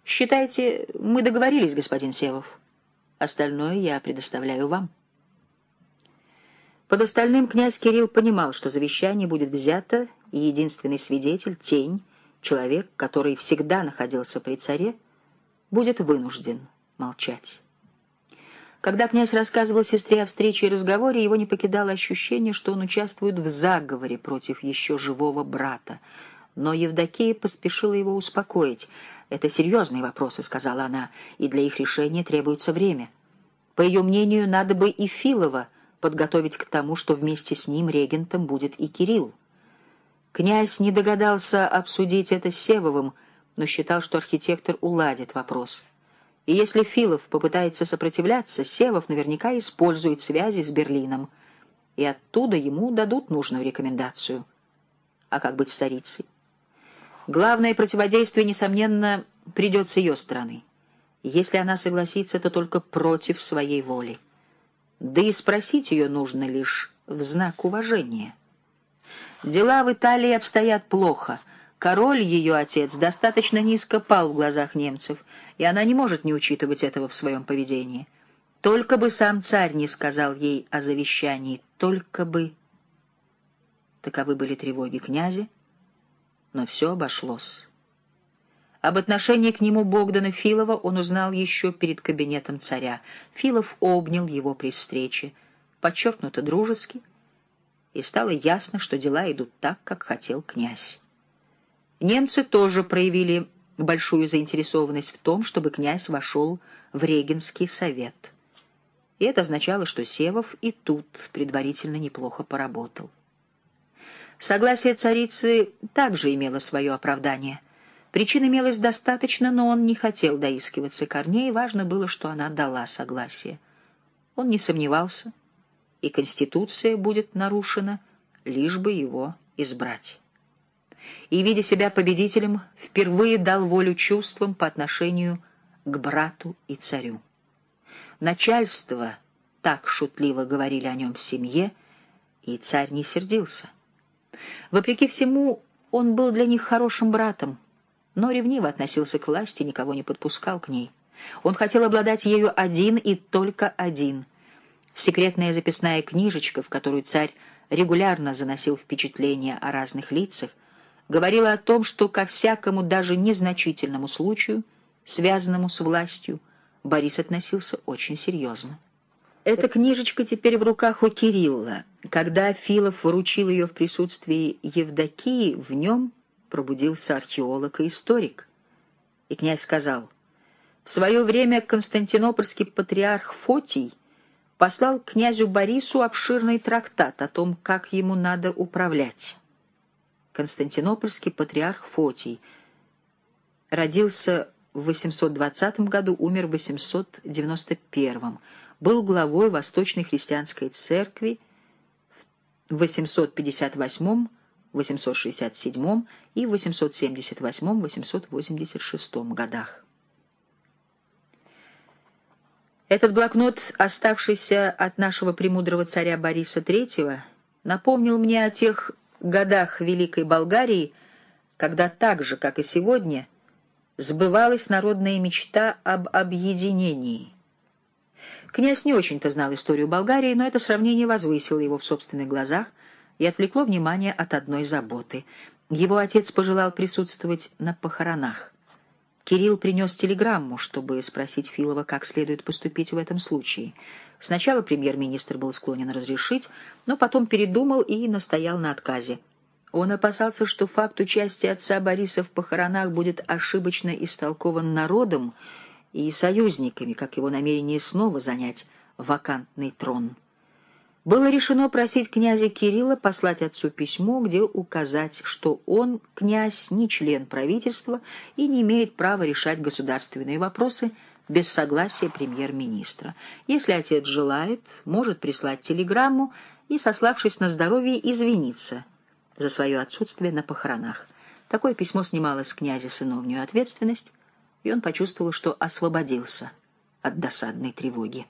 Считайте, мы договорились, господин Севов. Остальное я предоставляю вам. Под остальным князь Кирилл понимал, что завещание будет взято, и единственный свидетель, тень, человек, который всегда находился при царе, будет вынужден молчать. Когда князь рассказывал сестре о встрече и разговоре, его не покидало ощущение, что он участвует в заговоре против еще живого брата. Но Евдокия поспешила его успокоить. «Это серьезные вопросы», — сказала она, — «и для их решения требуется время. По ее мнению, надо бы и Филова подготовить к тому, что вместе с ним регентом будет и Кирилл». Князь не догадался обсудить это с Севовым, но считал, что архитектор уладит вопрос. И если Филов попытается сопротивляться, Севов наверняка использует связи с Берлином, и оттуда ему дадут нужную рекомендацию. А как быть с царицей? Главное противодействие, несомненно, придет с ее стороны. И если она согласится, то только против своей воли. Да и спросить ее нужно лишь в знак уважения. Дела в Италии обстоят плохо. Король, ее отец, достаточно низко пал в глазах немцев, и она не может не учитывать этого в своем поведении. Только бы сам царь не сказал ей о завещании, только бы... Таковы были тревоги князя, но все обошлось. Об отношении к нему Богдана Филова он узнал еще перед кабинетом царя. Филов обнял его при встрече, подчеркнуто дружески, и стало ясно, что дела идут так, как хотел князь. Немцы тоже проявили большую заинтересованность в том, чтобы князь вошел в Регенский совет. И это означало, что Севов и тут предварительно неплохо поработал. Согласие царицы также имело свое оправдание. Причин имелось достаточно, но он не хотел доискиваться корней, важно было, что она дала согласие. Он не сомневался, и Конституция будет нарушена, лишь бы его избрать. И, видя себя победителем, впервые дал волю чувствам по отношению к брату и царю. Начальство, так шутливо говорили о нем в семье, и царь не сердился. Вопреки всему, он был для них хорошим братом, но ревниво относился к власти, никого не подпускал к ней. Он хотел обладать ею один и только один. Секретная записная книжечка, в которую царь регулярно заносил впечатления о разных лицах, говорила о том, что ко всякому, даже незначительному случаю, связанному с властью, Борис относился очень серьезно. Эта книжечка теперь в руках у Кирилла. Когда Филов вручил ее в присутствии Евдокии, в нем пробудился археолог и историк. И князь сказал: в свое время константинопольский патриарх Фотий послал князю Борису обширный трактат о том, как ему надо управлять. Константинопольский патриарх Фотий родился в 820 году, умер в 891, был главой Восточной христианской церкви в 858, 867 и 878-886 годах. Этот блокнот, оставшийся от нашего премудрого царя Бориса III, напомнил мне о тех годах Великой Болгарии, когда так же, как и сегодня, сбывалась народная мечта об объединении. Князь не очень-то знал историю Болгарии, но это сравнение возвысило его в собственных глазах и отвлекло внимание от одной заботы. Его отец пожелал присутствовать на похоронах. Кирилл принес телеграмму, чтобы спросить Филова, как следует поступить в этом случае. Сначала премьер-министр был склонен разрешить, но потом передумал и настоял на отказе. Он опасался, что факт участия отца Бориса в похоронах будет ошибочно истолкован народом и союзниками, как его намерение снова занять вакантный трон. Было решено просить князя Кирилла послать отцу письмо, где указать, что он, князь, не член правительства и не имеет права решать государственные вопросы без согласия премьер-министра. Если отец желает, может прислать телеграмму и, сославшись на здоровье, извиниться за свое отсутствие на похоронах. Такое письмо снимало с князя сыновнюю ответственность, и он почувствовал, что освободился от досадной тревоги.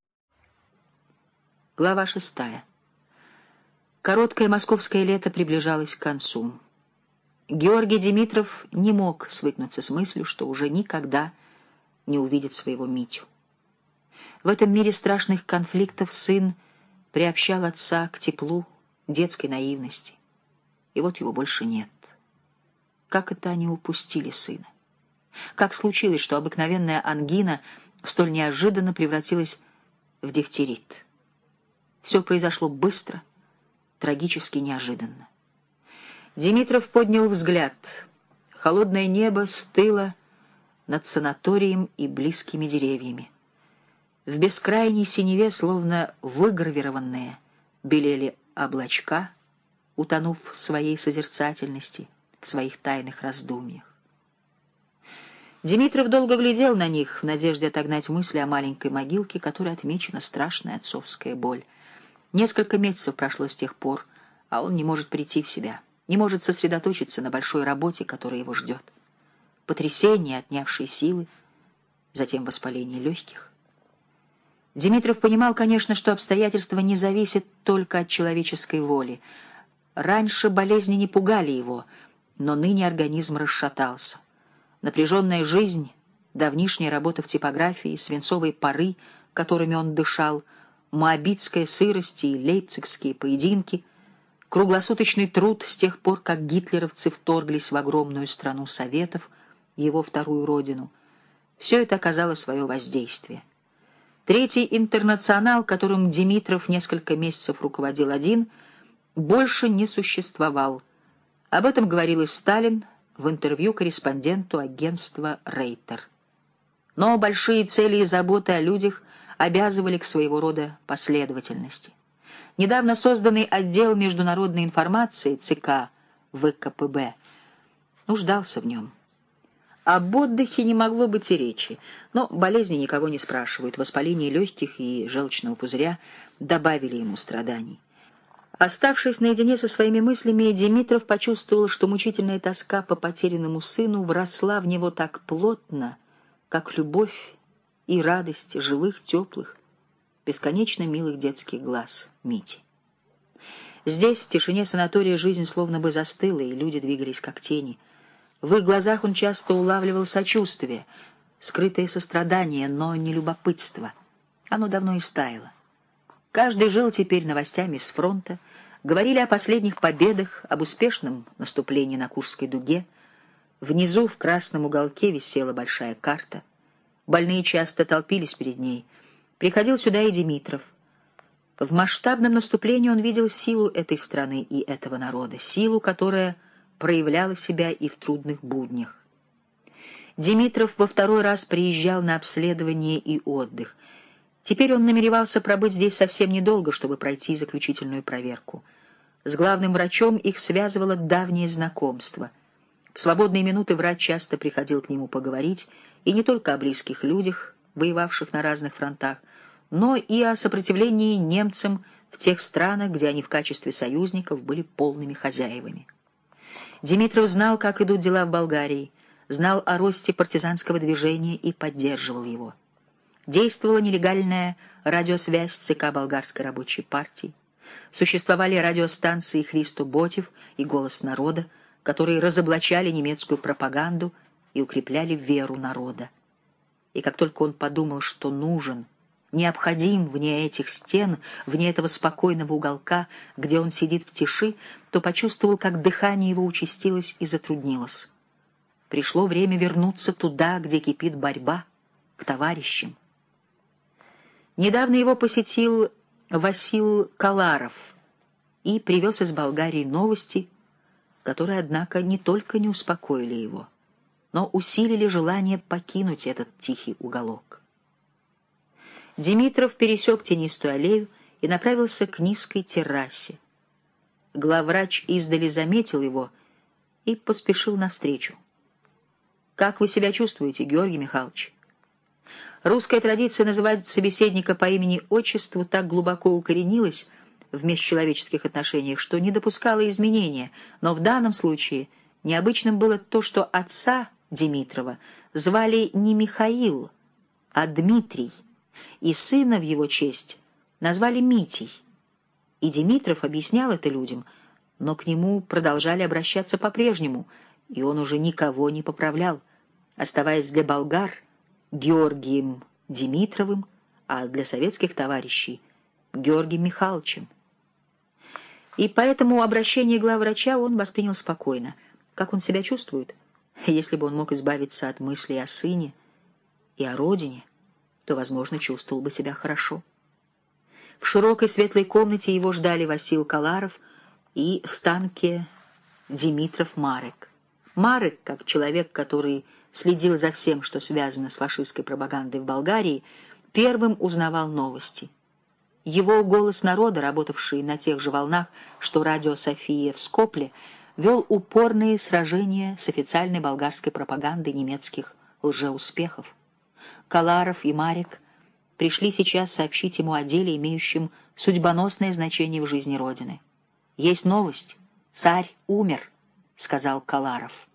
Глава 6. Короткое московское лето приближалось к концу. Георгий Димитров не мог свыкнуться с мыслью, что уже никогда не увидит своего Митю. В этом мире страшных конфликтов сын приобщал отца к теплу детской наивности. И вот его больше нет. Как это они упустили сына? Как случилось, что обыкновенная ангина столь неожиданно превратилась в дифтерит? Все произошло быстро, трагически неожиданно. Димитров поднял взгляд. Холодное небо стыло над санаторием и близкими деревьями. В бескрайней синеве, словно выгравированные, белели облачка, утонув в своей созерцательности, в своих тайных раздумьях. Димитров долго глядел на них в надежде отогнать мысли о маленькой могилке, которой отмечена страшная отцовская боль. Несколько месяцев прошло с тех пор, а он не может прийти в себя, не может сосредоточиться на большой работе, которая его ждет. Потрясение, отнявшие силы, затем воспаление легких. Димитров понимал, конечно, что обстоятельства не зависят только от человеческой воли. Раньше болезни не пугали его, но ныне организм расшатался. Напряженная жизнь, давнишняя работа в типографии, свинцовые пары, которыми он дышал, моабитская сырость и лейпцигские поединки, круглосуточный труд с тех пор, как гитлеровцы вторглись в огромную страну Советов, его вторую родину. Все это оказало свое воздействие. Третий интернационал, которым Димитров несколько месяцев руководил один, больше не существовал. Об этом говорил и Сталин в интервью корреспонденту агентства «Рейтер». Но большие цели и заботы о людях обязывали к своего рода последовательности. Недавно созданный отдел международной информации ЦК ВКПБ нуждался в нем. Об отдыхе не могло быть и речи, но болезни никого не спрашивают. Воспаление легких и желчного пузыря добавили ему страданий. Оставшись наедине со своими мыслями, Димитров почувствовал, что мучительная тоска по потерянному сыну вросла в него так плотно, как любовь и радость живых, теплых, бесконечно милых детских глаз Мити. Здесь, в тишине санатория, жизнь словно бы застыла, и люди двигались как тени. В их глазах он часто улавливал сочувствие, скрытое сострадание, но не любопытство. Оно давно истаяло. Каждый жил теперь новостями с фронта, говорили о последних победах, об успешном наступлении на Курской дуге. Внизу в красном уголке висела большая карта. Больные часто толпились перед ней. Приходил сюда и Димитров. В масштабном наступлении он видел силу этой страны и этого народа, силу, которая проявляла себя и в трудных буднях. Димитров во второй раз приезжал на обследование и отдых. Теперь он намеревался пробыть здесь совсем недолго, чтобы пройти заключительную проверку. С главным врачом их связывало давнее знакомство. В свободные минуты врач часто приходил к нему поговорить, и не только о близких людях, воевавших на разных фронтах, но и о сопротивлении немцам в тех странах, где они в качестве союзников были полными хозяевами. Димитров знал, как идут дела в Болгарии, знал о росте партизанского движения и поддерживал его. Действовала нелегальная радиосвязь ЦК Болгарской рабочей партии. Существовали радиостанции «Христо Ботев» и «Голос народа», которые разоблачали немецкую пропаганду и укрепляли веру народа. И как только он подумал, что нужен, необходим вне этих стен, вне этого спокойного уголка, где он сидит в тиши, то почувствовал, как дыхание его участилось и затруднилось. Пришло время вернуться туда, где кипит борьба, к товарищам. Недавно его посетил Васил Каларов и привез из Болгарии новости, которые, однако, не только не успокоили его, но усилили желание покинуть этот тихий уголок. Димитров пересек тенистую аллею и направился к низкой террасе. Главврач издали заметил его и поспешил навстречу. «Как вы себя чувствуете, Георгий Михайлович?» Русская традиция называть собеседника по имени-отчеству так глубоко укоренилась в межчеловеческих отношениях, что не допускала изменения, но в данном случае необычным было то, что отца Димитрова звали не Михаил, а Дмитрий, и сына в его честь назвали Митей. И Димитров объяснял это людям, но к нему продолжали обращаться по-прежнему – и он уже никого не поправлял, оставаясь для болгар Георгием Димитровым, а для советских товарищей Георгием Михайловичем. И поэтому обращение главврача он воспринял спокойно. Как он себя чувствует? Если бы он мог избавиться от мыслей о сыне и о родине, то, возможно, чувствовал бы себя хорошо. В широкой светлой комнате его ждали Васил Каларов и Станке Димитров-Марек. Марек, как человек, который следил за всем, что связано с фашистской пропагандой в Болгарии, первым узнавал новости. Его «Голос народа», работавший на тех же волнах, что радио «София» в Скопле, вел упорные сражения с официальной болгарской пропагандой немецких лжеуспехов. Каларов и Марек пришли сейчас сообщить ему о деле, имеющем судьбоносное значение в жизни Родины. «Есть новость. Царь умер», — сказал Каларов.